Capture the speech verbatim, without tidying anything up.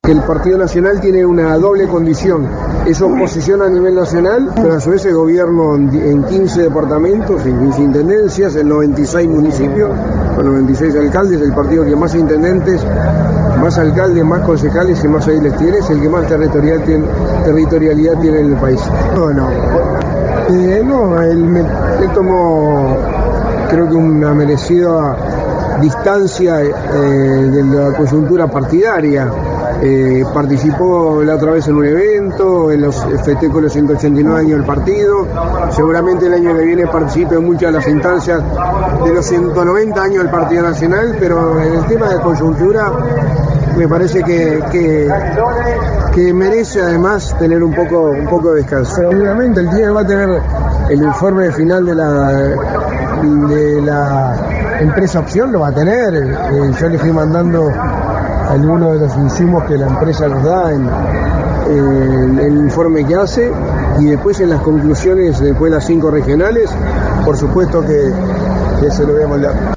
Que el Partido Nacional tiene una doble condición, es oposición a nivel nacional, pero a su vez es gobierno en quince departamentos, en quince intendencias, en noventa y seis municipios, con noventa y seis alcaldes, el partido que más intendentes, más alcaldes, más concejales y más ediles tiene, es el que más territorial tiene, territorialidad tiene en el país. Bueno, eh, no, él me, él tomó, creo que una merecida distancia eh, de la coyuntura partidaria. Eh, participó la otra vez en un evento, en los festejos los ciento ochenta y nueve años del partido, seguramente el año que viene participe en muchas de las instancias de los ciento noventa años del Partido Nacional, pero en el tema de coyuntura me parece que, que, que merece además tener un poco, un poco de descanso. Pero obviamente el día va a tener el informe final de la, de la empresa Opción, lo va a tener, eh, yo le fui mandando algunos de los insumos que la empresa nos da en, en el informe que hace, y después en las conclusiones, después de las cinco regionales, por supuesto que, que se lo voy a mandar.